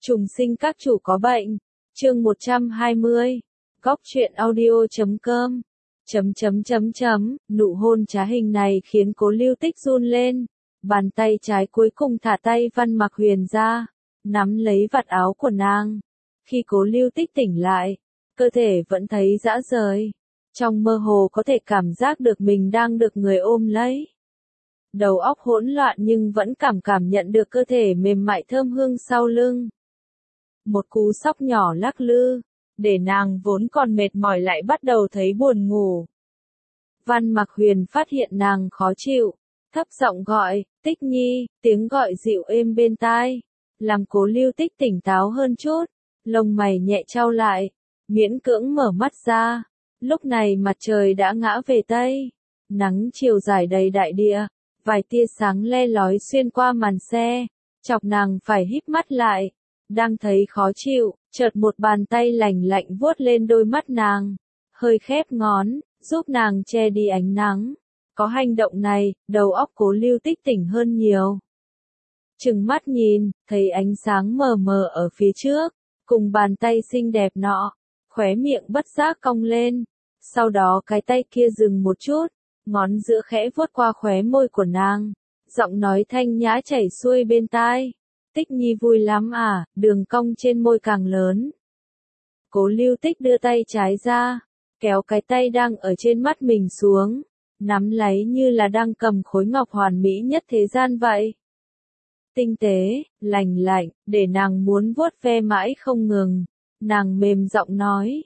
Trùng sinh các chủ có bệnh. Chương 120. Góc truyện audio.com. Nụ hôn trá hình này khiến Cố Lưu Tích run lên. Bàn tay trái cuối cùng thả tay Văn Mặc Huyền ra, nắm lấy vạt áo của nàng. Khi Cố Lưu Tích tỉnh lại, cơ thể vẫn thấy rã rời. Trong mơ hồ có thể cảm giác được mình đang được người ôm lấy. Đầu óc hỗn loạn nhưng vẫn cảm nhận được cơ thể mềm mại thơm hương sau lưng. Một cú sóc nhỏ lắc lư, để nàng vốn còn mệt mỏi lại bắt đầu thấy buồn ngủ. Văn Mặc Huyền phát hiện nàng khó chịu, thấp giọng gọi, Tích Nhi, tiếng gọi dịu êm bên tai, làm Cố Lưu Tích tỉnh táo hơn chút, lông mày nhẹ chau lại, miễn cưỡng mở mắt ra. Lúc này mặt trời đã ngã về Tây, nắng chiều rải đầy đại địa, vài tia sáng le lói xuyên qua màn xe, chọc nàng phải híp mắt lại. Đang thấy khó chịu, chợt một bàn tay lạnh lạnh vuốt lên đôi mắt nàng, hơi khép ngón, giúp nàng che đi ánh nắng. Có hành động này, đầu óc Cố Lưu Tích tỉnh hơn nhiều. Trừng mắt nhìn, thấy ánh sáng mờ mờ ở phía trước, cùng bàn tay xinh đẹp nọ, khóe miệng bất giác cong lên. Sau đó cái tay kia dừng một chút, ngón giữa khẽ vuốt qua khóe môi của nàng, giọng nói thanh nhã chảy xuôi bên tai. Tích Nhi vui lắm à, đường cong trên môi càng lớn. Cố Lưu Tích đưa tay trái ra, kéo cái tay đang ở trên mắt mình xuống, nắm lấy như là đang cầm khối ngọc hoàn mỹ nhất thế gian vậy. Tinh tế, lành lạnh, để nàng muốn vuốt ve mãi không ngừng. Nàng mềm giọng nói,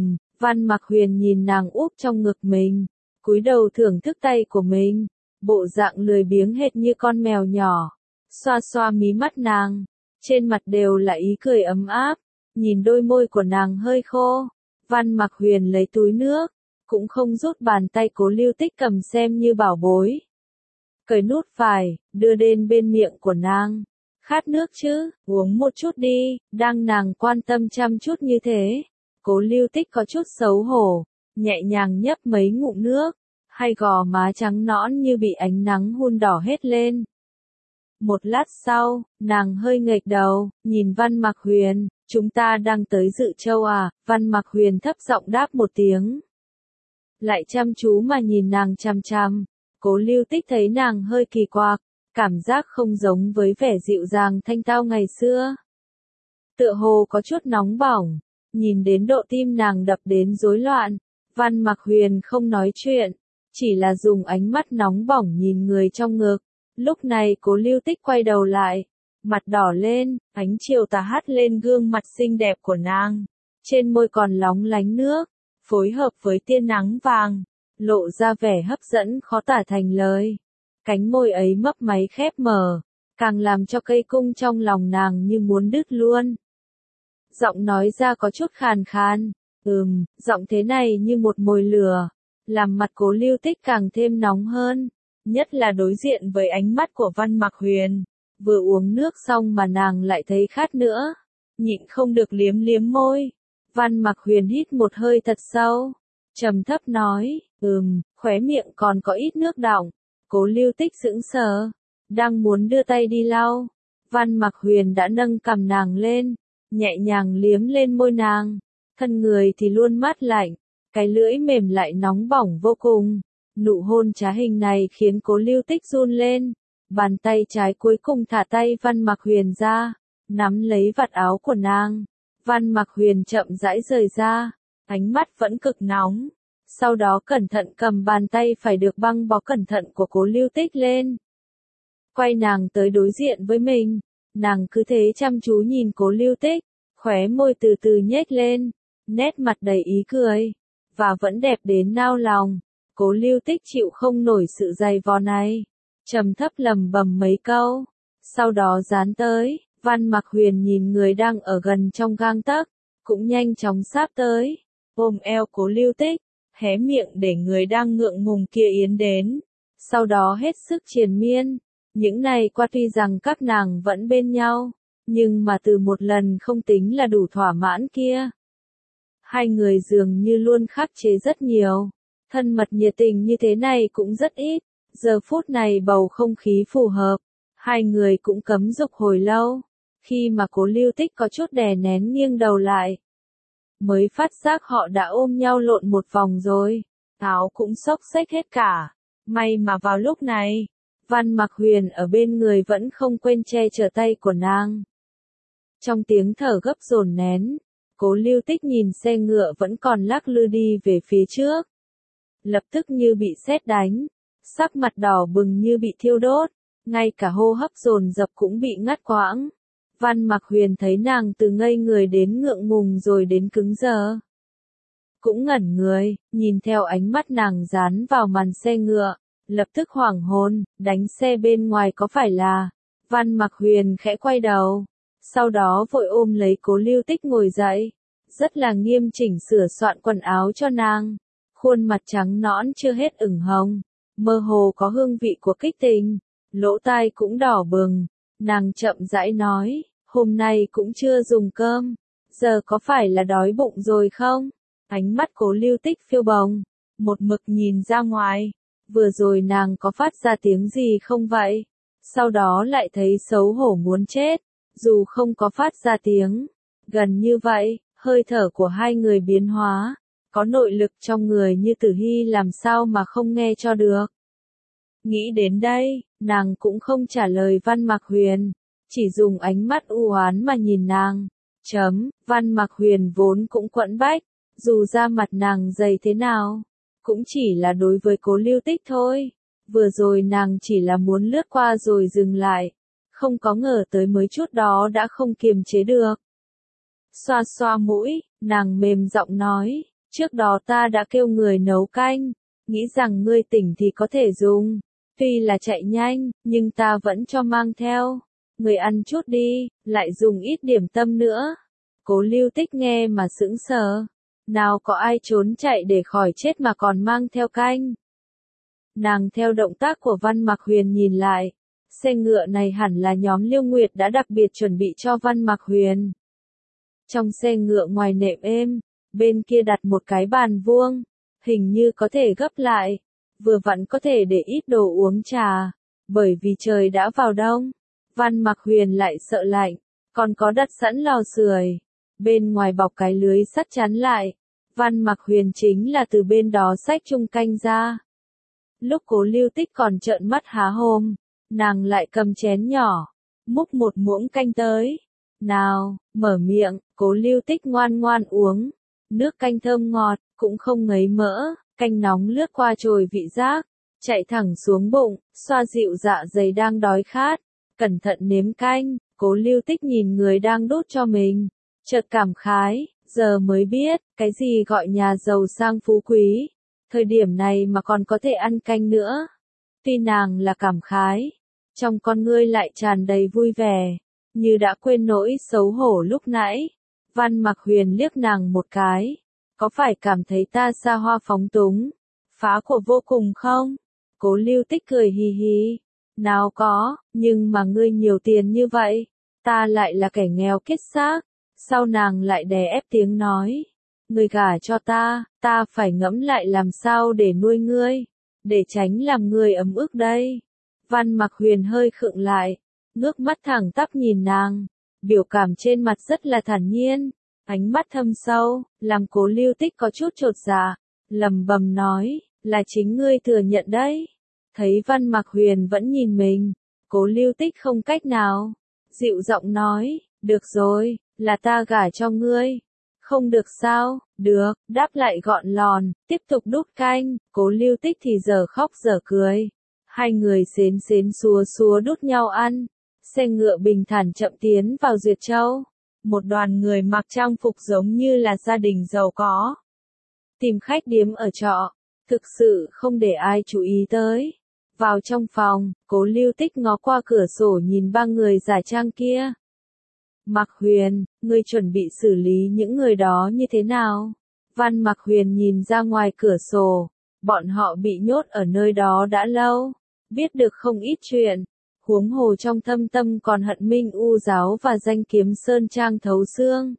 Văn Mặc Huyền nhìn nàng úp trong ngực mình, cúi đầu thưởng thức tay của mình, bộ dạng lười biếng hệt như con mèo nhỏ. Xoa xoa mí mắt nàng, trên mặt đều là ý cười ấm áp, nhìn đôi môi của nàng hơi khô. Văn Mặc Huyền lấy túi nước, cũng không rút bàn tay Cố Lưu Tích cầm xem như bảo bối. Cởi nút vải, đưa đến bên miệng của nàng. Khát nước chứ, uống một chút đi, đang nàng quan tâm chăm chút như thế. Cố Lưu Tích có chút xấu hổ, nhẹ nhàng nhấp mấy ngụm nước, hai gò má trắng nõn như bị ánh nắng hun đỏ hết lên. Một lát sau, nàng hơi nghệch đầu, nhìn Văn Mặc Huyền, chúng ta đang tới Dự Châu à? Văn Mặc Huyền thấp giọng đáp một tiếng. Lại chăm chú mà nhìn nàng chằm chằm. Cố Lưu Tích thấy nàng hơi kỳ quặc, cảm giác không giống với vẻ dịu dàng thanh tao ngày xưa. Tựa hồ có chút nóng bỏng, nhìn đến độ tim nàng đập đến rối loạn. Văn Mặc Huyền không nói chuyện, chỉ là dùng ánh mắt nóng bỏng nhìn người trong ngực. Lúc này Cố Lưu Tích quay đầu lại, mặt đỏ lên, ánh chiều tà hắt lên gương mặt xinh đẹp của nàng. Trên môi còn lóng lánh nước, phối hợp với tia nắng vàng, lộ ra vẻ hấp dẫn khó tả thành lời. Cánh môi ấy mấp máy khép mở, càng làm cho cây cung trong lòng nàng như muốn đứt luôn. Giọng nói ra có chút khàn khàn, giọng thế này như một mồi lửa, làm mặt Cố Lưu Tích càng thêm nóng hơn. Nhất là đối diện với ánh mắt của Văn Mặc Huyền, vừa uống nước xong mà nàng lại thấy khát nữa, nhịn không được liếm liếm môi. Văn Mặc Huyền hít một hơi thật sâu, trầm thấp nói, khóe miệng còn có ít nước đọng. Cố Lưu Tích sững sờ, đang muốn đưa tay đi lau, Văn Mặc Huyền đã nâng cằm nàng lên, nhẹ nhàng liếm lên môi nàng, thân người thì luôn mát lạnh, cái lưỡi mềm lại nóng bỏng vô cùng. Nụ hôn trá hình này khiến Cố Lưu Tích run lên, bàn tay trái cuối cùng thả tay Văn Mặc Huyền ra, nắm lấy vạt áo của nàng. Văn Mặc Huyền chậm rãi rời ra, ánh mắt vẫn cực nóng, sau đó cẩn thận cầm bàn tay phải được băng bó cẩn thận của Cố Lưu Tích lên. Quay nàng tới đối diện với mình, nàng cứ thế chăm chú nhìn Cố Lưu Tích, khóe môi từ từ nhếch lên, nét mặt đầy ý cười, và vẫn đẹp đến nao lòng. Cố Lưu Tích chịu không nổi sự dày vò này, trầm thấp lầm bầm mấy câu, sau đó dán tới. Văn Mặc Huyền nhìn người đang ở gần trong gang tấc, cũng nhanh chóng sáp tới, ôm eo Cố Lưu Tích, hé miệng để người đang ngượng ngùng kia yến đến, sau đó hết sức triền miên. Những này qua tuy rằng các nàng vẫn bên nhau, nhưng mà từ một lần không tính là đủ thỏa mãn kia. Hai người dường như luôn khắc chế rất nhiều. Thân mật nhiệt tình như thế này cũng rất ít, giờ phút này bầu không khí phù hợp, hai người cũng cấm dục hồi lâu. Khi mà Cố Lưu Tích có chút đè nén nghiêng đầu lại, mới phát giác họ đã ôm nhau lộn một vòng rồi, áo cũng xốc xếch hết cả. May mà vào lúc này, Văn Mặc Huyền ở bên người vẫn không quên che chở tay của nàng. Trong tiếng thở gấp dồn nén, Cố Lưu Tích nhìn xe ngựa vẫn còn lắc lư đi về phía trước. Lập tức như bị sét đánh, sắc mặt đỏ bừng như bị thiêu đốt, ngay cả hô hấp dồn dập cũng bị ngắt quãng. Văn Mặc Huyền thấy nàng từ ngây người đến ngượng ngùng rồi đến cứng đờ. Cũng ngẩn người, nhìn theo ánh mắt nàng dán vào màn xe ngựa, lập tức hoảng hồn, đánh xe bên ngoài có phải là... Văn Mặc Huyền khẽ quay đầu, sau đó vội ôm lấy Cố Lưu Tích ngồi dậy, rất là nghiêm chỉnh sửa soạn quần áo cho nàng. Khuôn mặt trắng nõn chưa hết ửng hồng, mơ hồ có hương vị của kích tình, lỗ tai cũng đỏ bừng. Nàng chậm rãi nói, hôm nay cũng chưa dùng cơm, giờ có phải là đói bụng rồi không? Ánh mắt Cố Lưu Tích phiêu bồng, một mực nhìn ra ngoài, vừa rồi nàng có phát ra tiếng gì không vậy? Sau đó lại thấy xấu hổ muốn chết, dù không có phát ra tiếng. Gần như vậy, hơi thở của hai người biến hóa, có nội lực trong người như Tử Hy làm sao mà không nghe cho được. Nghĩ đến đây, nàng cũng không trả lời Văn Mặc Huyền, chỉ dùng ánh mắt u oán mà nhìn nàng. Văn Mặc Huyền vốn cũng quẫn bách, dù da mặt nàng dày thế nào, cũng chỉ là đối với Cố Lưu Tích thôi. Vừa rồi nàng chỉ là muốn lướt qua rồi dừng lại, không có ngờ tới mới chút đó đã không kiềm chế được. Xoa xoa mũi, nàng mềm giọng nói, trước đó ta đã kêu người nấu canh, nghĩ rằng ngươi tỉnh thì có thể dùng. Tuy là chạy nhanh, nhưng ta vẫn cho mang theo. Người ăn chút đi, lại dùng ít điểm tâm nữa. Cố Lưu Tích nghe mà sững sờ. Nào có ai trốn chạy để khỏi chết mà còn mang theo canh. Nàng theo động tác của Văn Mặc Huyền nhìn lại. Xe ngựa này hẳn là nhóm Liêu Nguyệt đã đặc biệt chuẩn bị cho Văn Mặc Huyền. Trong xe ngựa ngoài nệm êm, bên kia đặt một cái bàn vuông, hình như có thể gấp lại. Vừa vặn có thể để ít đồ uống trà, bởi vì trời đã vào đông. Văn Mặc Huyền lại sợ lạnh, còn có đặt sẵn lò sưởi, bên ngoài bọc cái lưới sắt chắn lại. Văn Mặc Huyền chính là từ bên đó xách chung canh ra. Lúc Cố Lưu Tích còn trợn mắt há hồn, nàng lại cầm chén nhỏ, múc một muỗng canh tới. Nào, mở miệng, Cố Lưu Tích ngoan ngoan uống, nước canh thơm ngọt, cũng không ngấy mỡ. Canh nóng lướt qua chồi vị giác, chạy thẳng xuống bụng, xoa dịu dạ dày đang đói khát. Cẩn thận nếm canh, Cố Lưu Tích nhìn người đang đút cho mình, chợt cảm khái, giờ mới biết, cái gì gọi nhà giàu sang phú quý. Thời điểm này mà còn có thể ăn canh nữa. Tuy nàng là cảm khái, trong con ngươi lại tràn đầy vui vẻ, như đã quên nỗi xấu hổ lúc nãy. Văn Mặc Huyền liếc nàng một cái. Có phải cảm thấy ta xa hoa phóng túng, phá của vô cùng không? Cố Lưu Tích cười hì hì. Nào có, nhưng mà ngươi nhiều tiền như vậy, ta lại là kẻ nghèo kiết xác. Sau nàng lại đè ép tiếng nói. Ngươi gả cho ta phải ngẫm lại làm sao để nuôi ngươi, để tránh làm ngươi ấm ức đây. Văn Mặc Huyền hơi khựng lại, ngước mắt thẳng tắp nhìn nàng, biểu cảm trên mặt rất là thản nhiên. Ánh mắt thâm sâu, làm Cố Lưu Tích có chút chột dạ, lẩm bẩm nói, là chính ngươi thừa nhận đấy. Thấy Văn Mặc Huyền vẫn nhìn mình, Cố Lưu Tích không cách nào, dịu giọng nói, được rồi, là ta gả cho ngươi. Không được sao? Được, đáp lại gọn lòn, tiếp tục đút canh. Cố Lưu Tích thì giờ khóc giờ cười. Hai người xến xến xúa xúa đút nhau ăn. Xe ngựa bình thản chậm tiến vào Duyệt Châu. Một đoàn người mặc trang phục giống như là gia đình giàu có. Tìm khách điếm ở trọ, thực sự không để ai chú ý tới. Vào trong phòng, Cố Lưu Tích ngó qua cửa sổ nhìn ba người giả trang kia. Mặc Huyền, ngươi chuẩn bị xử lý những người đó như thế nào? Văn Mặc Huyền nhìn ra ngoài cửa sổ, bọn họ bị nhốt ở nơi đó đã lâu, biết được không ít chuyện. Huống hồ trong thâm tâm còn hận Minh U giáo và danh kiếm Sơn Trang thấu xương.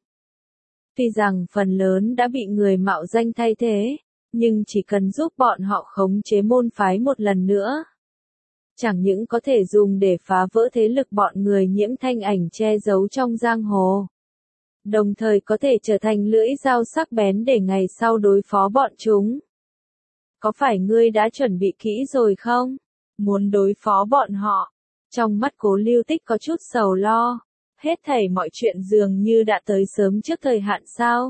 Tuy rằng phần lớn đã bị người mạo danh thay thế, nhưng chỉ cần giúp bọn họ khống chế môn phái một lần nữa. chẳng những có thể dùng để phá vỡ thế lực bọn người Nhiễm Thanh Ảnh che giấu trong giang hồ, đồng thời có thể trở thành lưỡi dao sắc bén để ngày sau đối phó bọn chúng. Có phải ngươi đã chuẩn bị kỹ rồi không? Muốn đối phó bọn họ? Trong mắt Cố Lưu Tích có chút sầu lo. Hết thảy mọi chuyện dường như đã tới sớm trước thời hạn sao?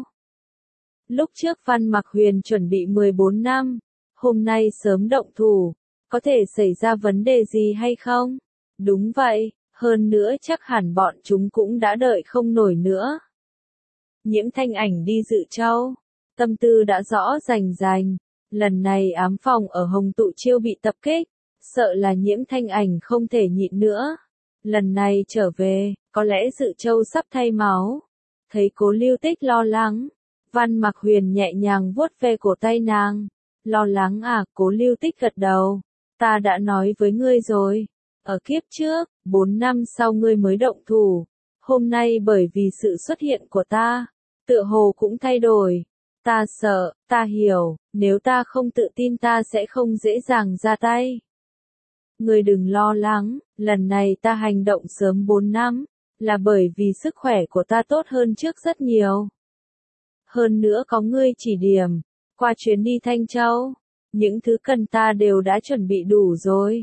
Lúc trước Văn Mặc Huyền chuẩn bị 14 năm, hôm nay sớm động thủ, có thể xảy ra vấn đề gì hay không? Đúng vậy, hơn nữa chắc hẳn bọn chúng cũng đã đợi không nổi nữa. Nhiễm Thanh Ảnh đi Dự Châu, tâm tư đã rõ rành, lần này ám phòng ở Hồng Tụ Chiêu bị tập kích, sợ là Nhiễm Thanh Ảnh không thể nhịn nữa. Lần này trở về, có lẽ Dự Châu sắp thay máu. Thấy Cố Lưu Tích lo lắng, Văn Mặc Huyền nhẹ nhàng vuốt ve cổ tay nàng. Lo lắng à? Cố Lưu Tích gật đầu. Ta đã nói với ngươi rồi, ở kiếp trước, 4 năm sau ngươi mới động thủ. Hôm nay bởi vì sự xuất hiện của ta, tựa hồ cũng thay đổi. Ta sợ, ta hiểu, nếu ta không tự tin ta sẽ không dễ dàng ra tay. Ngươi đừng lo lắng, lần này ta hành động sớm 4 năm, là bởi vì sức khỏe của ta tốt hơn trước rất nhiều. Hơn nữa có ngươi chỉ điểm, qua chuyến đi Thanh Châu, những thứ cần ta đều đã chuẩn bị đủ rồi.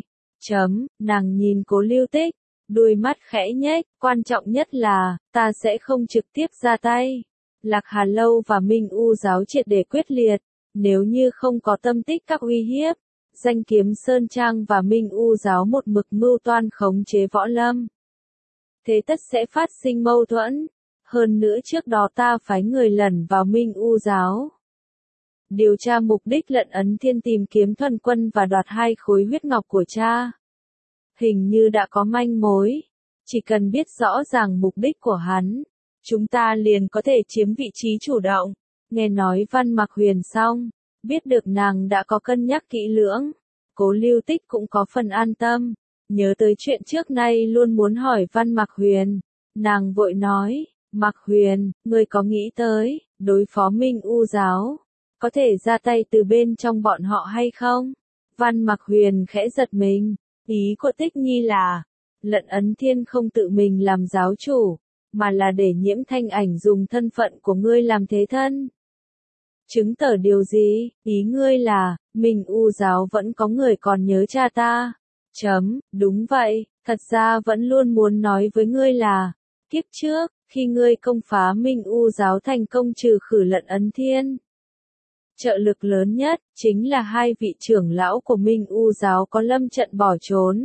Nàng nhìn Cố Lưu Tích, đôi mắt khẽ nhếch, quan trọng nhất là, ta sẽ không trực tiếp ra tay. Lạc Hà Lâu và Minh U giáo triệt để quyết liệt, nếu như không có tâm tích các uy hiếp, Danh Kiếm Sơn Trang và Minh U giáo một mực mưu toan khống chế Võ Lâm. Thế tất sẽ phát sinh mâu thuẫn, hơn nữa trước đó ta phái người lẩn vào Minh U giáo. Điều tra mục đích Lận Ấn Thiên tìm kiếm Thuần Quân và đoạt 2 khối huyết ngọc của cha. Hình như đã có manh mối, chỉ cần biết rõ ràng mục đích của hắn, chúng ta liền có thể chiếm vị trí chủ động. Nghe nói Văn Mặc Huyền xong, biết được nàng đã có cân nhắc kỹ lưỡng, Cố Lưu Tích cũng có phần an tâm, nhớ tới chuyện trước nay luôn muốn hỏi Văn Mặc Huyền, nàng vội nói, Mặc Huyền, ngươi có nghĩ tới, đối phó Minh U giáo, có thể ra tay từ bên trong bọn họ hay không? Văn Mặc Huyền khẽ giật mình, ý của Tích Nhi là, Lận Ấn Thiên không tự mình làm giáo chủ, mà là để Nhiễm Thanh Ảnh dùng thân phận của ngươi làm thế thân. Chứng tỏ điều gì? Ý ngươi là, Minh U giáo vẫn có người còn nhớ cha ta. Đúng vậy, thật ra vẫn luôn muốn nói với ngươi là, kiếp trước, khi ngươi công phá Minh U giáo thành công trừ khử Lận Ấn Thiên, trợ lực lớn nhất, chính là 2 vị trưởng lão của Minh U giáo có lâm trận bỏ trốn.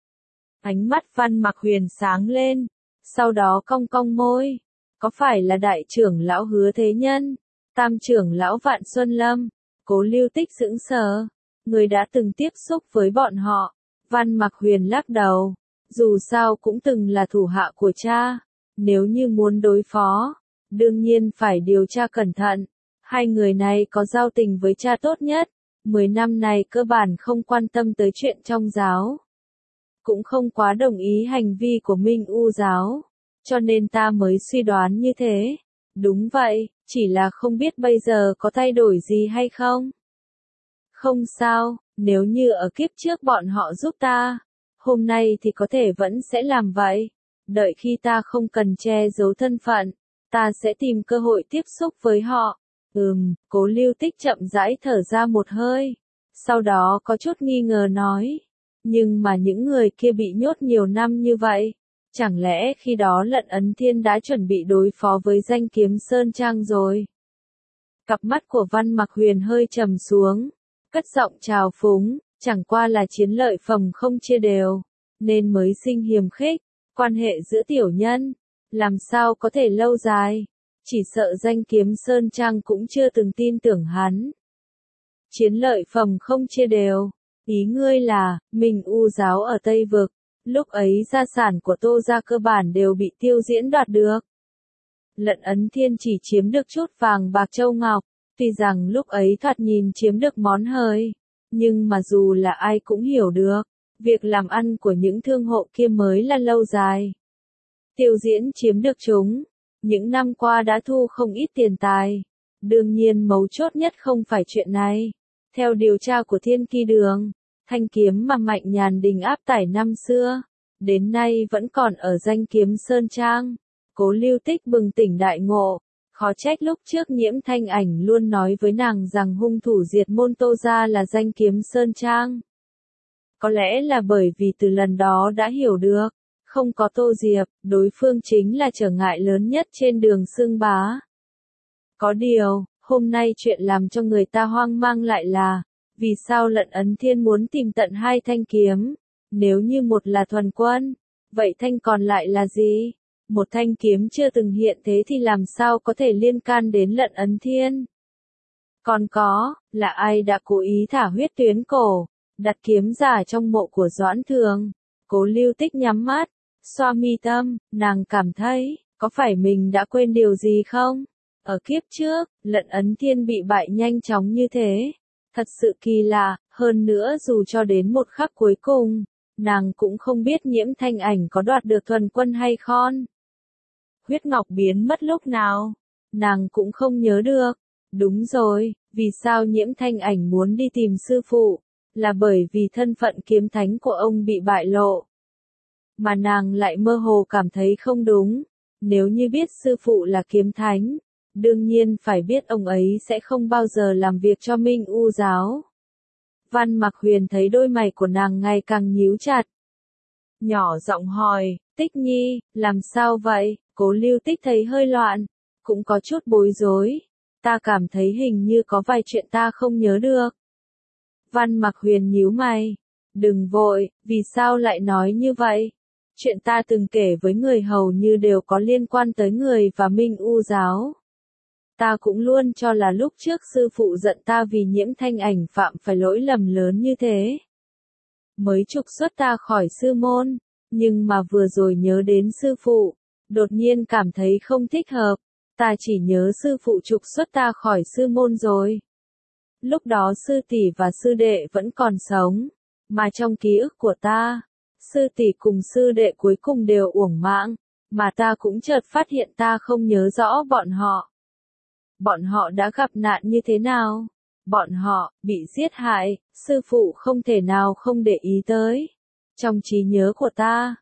Ánh mắt Văn Mặc Huyền sáng lên, sau đó cong cong môi, có phải là đại trưởng lão Hứa Thế Nhân, tam trưởng lão Vạn Xuân Lâm? Cố Lưu Tích sững sờ, người đã từng tiếp xúc với bọn họ. Văn Mặc Huyền lắc đầu, dù sao cũng từng là thủ hạ của cha, nếu như muốn đối phó, đương nhiên phải điều tra cẩn thận. 2 người này có giao tình với cha tốt nhất, 10 năm này cơ bản không quan tâm tới chuyện trong giáo, cũng không quá đồng ý hành vi của Minh U giáo, cho nên ta mới suy đoán như thế. Đúng vậy, chỉ là không biết bây giờ có thay đổi gì hay không. Không sao, nếu như ở kiếp trước bọn họ giúp ta, hôm nay thì có thể vẫn sẽ làm vậy. Đợi khi ta không cần che giấu thân phận, ta sẽ tìm cơ hội tiếp xúc với họ. Cố Lưu Tích chậm rãi thở ra một hơi, sau đó có chút nghi ngờ nói, nhưng mà những người kia bị nhốt nhiều năm như vậy, chẳng lẽ khi đó Lận Ấn Thiên đã chuẩn bị đối phó với Danh Kiếm Sơn Trang rồi? Cặp mắt của Văn Mặc Huyền hơi trầm xuống, cất giọng trào phúng, chẳng qua là chiến lợi phẩm không chia đều, nên mới sinh hiềm khích, quan hệ giữa tiểu nhân, làm sao có thể lâu dài, chỉ sợ Danh Kiếm Sơn Trang cũng chưa từng tin tưởng hắn. Chiến lợi phẩm không chia đều, ý ngươi là, Minh U giáo ở Tây Vực, lúc ấy gia sản của Tô gia cơ bản đều bị Tiêu Diễn đoạt được. Lận Ấn Thiên chỉ chiếm được chút vàng bạc châu ngọc, tuy rằng lúc ấy thoạt nhìn chiếm được món hời, nhưng mà dù là ai cũng hiểu được, việc làm ăn của những thương hộ kia mới là lâu dài. Tiêu Diễn chiếm được chúng, những năm qua đã thu không ít tiền tài. Đương nhiên mấu chốt nhất không phải chuyện này. Theo điều tra của Thiên Ki Đường, Thanh kiếm mà Mạnh Nhàn Đình áp tải năm xưa, đến nay vẫn còn ở Danh Kiếm Sơn Trang. Cố Lưu Tích bừng tỉnh đại ngộ, khó trách lúc trước Nhiễm Thanh Ảnh luôn nói với nàng rằng hung thủ diệt môn Tô gia là Danh Kiếm Sơn Trang. Có lẽ là bởi vì từ lần đó đã hiểu được, không có Tô Diệp, đối phương chính là trở ngại lớn nhất trên đường xưng bá. Có điều, hôm nay chuyện làm cho người ta hoang mang lại là, vì sao Lận Ấn Thiên muốn tìm tận hai thanh kiếm? Nếu như một là thuần quân, vậy thanh còn lại là gì? Một thanh kiếm chưa từng hiện thế thì làm sao có thể liên can đến Lận Ấn Thiên? Còn có, là ai đã cố ý thả huyết tuyến cổ, đặt kiếm giả trong mộ của Doãn Thường? Cố Lưu Tích nhắm mắt, xoa mi tâm, nàng cảm thấy, có phải mình đã quên điều gì không? Ở kiếp trước, Lận Ấn Thiên bị bại nhanh chóng như thế. Thật sự kỳ lạ, hơn nữa dù cho đến một khắc cuối cùng, nàng cũng không biết Nhiễm Thanh Ảnh có đoạt được thuần quân hay không. Huyết ngọc biến mất lúc nào? Nàng cũng không nhớ được. Đúng rồi, vì sao Nhiễm Thanh Ảnh muốn đi tìm sư phụ? Là bởi vì thân phận kiếm thánh của ông bị bại lộ. Mà nàng lại mơ hồ cảm thấy không đúng. Nếu như biết sư phụ là kiếm thánh, đương nhiên phải biết ông ấy sẽ không bao giờ làm việc cho Minh U giáo. Văn Mặc Huyền thấy đôi mày của nàng ngày càng nhíu chặt. Nhỏ giọng hỏi, Tích Nhi, làm sao vậy? Cố Lưu Tích thấy hơi loạn, cũng có chút bối rối. Ta cảm thấy hình như có vài chuyện ta không nhớ được. Văn Mặc Huyền nhíu mày. Đừng vội, vì sao lại nói như vậy? Chuyện ta từng kể với người hầu như đều có liên quan tới người và Minh U giáo. Ta cũng luôn cho là lúc trước sư phụ giận ta vì Nhiễm Thanh Ảnh phạm phải lỗi lầm lớn như thế. Mới trục xuất ta khỏi sư môn, nhưng mà vừa rồi nhớ đến sư phụ, đột nhiên cảm thấy không thích hợp. Ta chỉ nhớ sư phụ trục xuất ta khỏi sư môn rồi. Lúc đó sư tỷ và sư đệ vẫn còn sống, mà trong ký ức của ta, sư tỷ cùng sư đệ cuối cùng đều uổng mạng, mà ta cũng chợt phát hiện ta không nhớ rõ bọn họ. Bọn họ đã gặp nạn như thế nào? Bọn họ bị giết hại, sư phụ không thể nào không để ý tới. Trong trí nhớ của ta,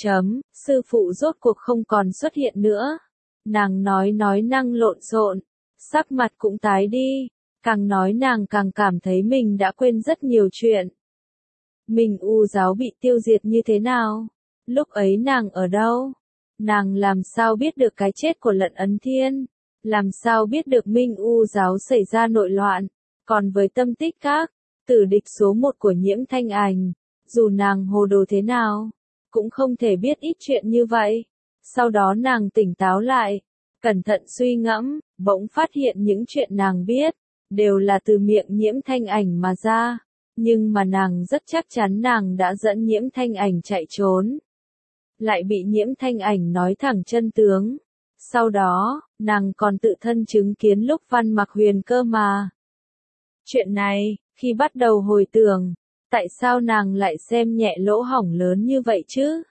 sư phụ rốt cuộc không còn xuất hiện nữa. Nàng nói năng lộn xộn, sắc mặt cũng tái đi, càng nói nàng càng cảm thấy mình đã quên rất nhiều chuyện. Minh U giáo bị tiêu diệt như thế nào? Lúc ấy nàng ở đâu? Nàng làm sao biết được cái chết của Lận Ấn Thiên? Làm sao biết được Minh U giáo xảy ra nội loạn? Còn với tâm tích các, tử địch số 1 của Nhiễm Thanh Ảnh, dù nàng hồ đồ thế nào, cũng không thể biết ít chuyện như vậy. Sau đó nàng tỉnh táo lại, cẩn thận suy ngẫm, bỗng phát hiện những chuyện nàng biết, đều là từ miệng Nhiễm Thanh Ảnh mà ra. Nhưng mà nàng rất chắc chắn nàng đã dẫn Nhiễm Thanh Ảnh chạy trốn. Lại bị Nhiễm Thanh Ảnh nói thẳng chân tướng. Sau đó, nàng còn tự thân chứng kiến lúc Văn Mặc Huyền cơ mà. Chuyện này, khi bắt đầu hồi tưởng, tại sao nàng lại xem nhẹ lỗ hổng lớn như vậy chứ?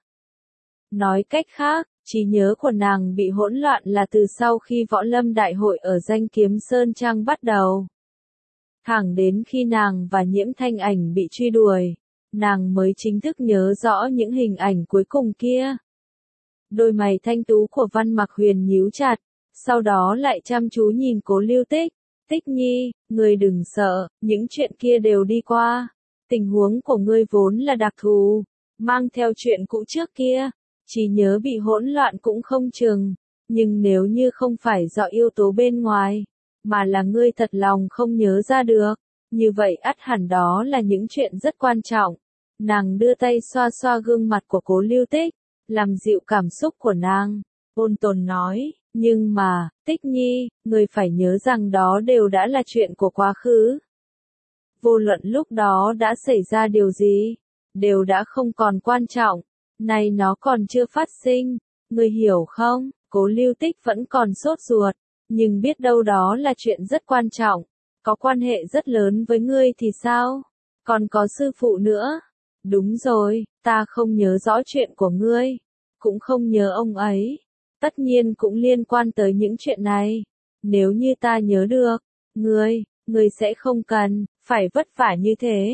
Nói cách khác, trí nhớ của nàng bị hỗn loạn là từ sau khi võ lâm đại hội ở Danh Kiếm Sơn Trang bắt đầu. Thẳng đến khi nàng và Nhiễm Thanh Ảnh bị truy đuổi, nàng mới chính thức nhớ rõ những hình ảnh cuối cùng kia. Đôi mày thanh tú của Văn Mặc Huyền nhíu chặt, sau đó lại chăm chú nhìn Cố Lưu Tích. Tích Nhi, ngươi đừng sợ, những chuyện kia đều đi qua. Tình huống của ngươi vốn là đặc thù, mang theo chuyện cũ trước kia, trí nhớ bị hỗn loạn cũng không chừng. Nhưng nếu như không phải do yếu tố bên ngoài, mà là ngươi thật lòng không nhớ ra được, như vậy ắt hẳn đó là những chuyện rất quan trọng. Nàng đưa tay xoa xoa gương mặt của Cố Lưu Tích, làm dịu cảm xúc của nàng, ôn tồn nói, nhưng mà, Tích Nhi, ngươi phải nhớ rằng đó đều đã là chuyện của quá khứ. Vô luận lúc đó đã xảy ra điều gì, đều đã không còn quan trọng, nay nó còn chưa phát sinh, ngươi hiểu không? Cố Lưu Tích vẫn còn sốt ruột, nhưng biết đâu đó là chuyện rất quan trọng, có quan hệ rất lớn với ngươi thì sao? Còn có sư phụ nữa. Đúng rồi, ta không nhớ rõ chuyện của ngươi, cũng không nhớ ông ấy. Tất nhiên cũng liên quan tới những chuyện này. Nếu như ta nhớ được, ngươi sẽ không cần phải vất vả như thế.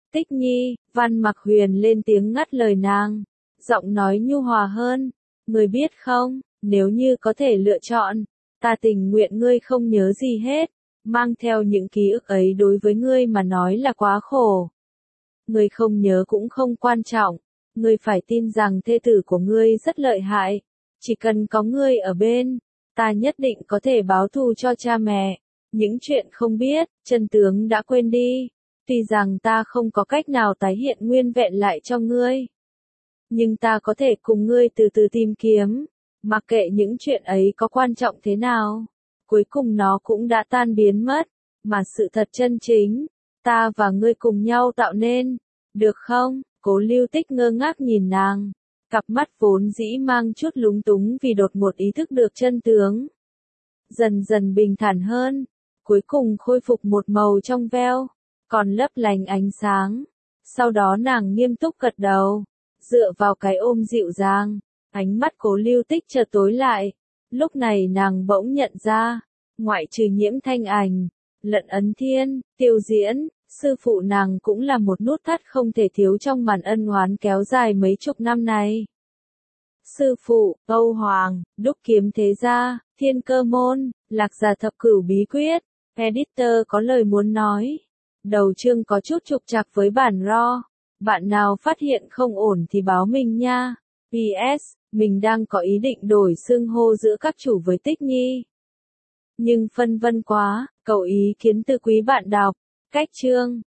Tích Nhi, Văn Mặc Huyền lên tiếng ngắt lời nàng, giọng nói nhu hòa hơn, ngươi biết không, nếu như có thể lựa chọn, ta tình nguyện ngươi không nhớ gì hết, mang theo những ký ức ấy đối với ngươi mà nói là quá khổ. Ngươi không nhớ cũng không quan trọng, ngươi phải tin rằng thê tử của ngươi rất lợi hại, chỉ cần có ngươi ở bên, ta nhất định có thể báo thù cho cha mẹ, những chuyện không biết, chân tướng đã quên đi, tuy rằng ta không có cách nào tái hiện nguyên vẹn lại cho ngươi. Nhưng ta có thể cùng ngươi từ từ tìm kiếm, mặc kệ những chuyện ấy có quan trọng thế nào, cuối cùng nó cũng đã tan biến mất, mà sự thật chân chính, ta và ngươi cùng nhau tạo nên, được không? Cố Lưu Tích ngơ ngác nhìn nàng, cặp mắt vốn dĩ mang chút lúng túng vì đột ngột ý thức được chân tướng. Dần dần bình thản hơn, cuối cùng khôi phục một màu trong veo, còn lấp lánh ánh sáng. Sau đó nàng nghiêm túc gật đầu, dựa vào cái ôm dịu dàng, ánh mắt Cố Lưu Tích chợt tối lại. Lúc này nàng bỗng nhận ra, ngoại trừ Nhiễm Thanh Ảnh, Lận Ấn Thiên, Tiêu Diễn, sư phụ nàng cũng là một nút thắt không thể thiếu trong màn ân oán kéo dài mấy chục năm này. Sư phụ, Âu Hoàng, Đúc Kiếm Thế Gia, Thiên Cơ Môn, Lạc Gia Thập Cửu Bí Quyết, editor có lời muốn nói. Đầu chương có chút trục trặc với bản RAW. Bạn nào phát hiện không ổn thì báo mình nha. PS, mình đang có ý định đổi xưng hô giữa các chủ với Tích Nhi. Nhưng phân vân quá, cầu ý kiến từ quý bạn đọc. Cách chương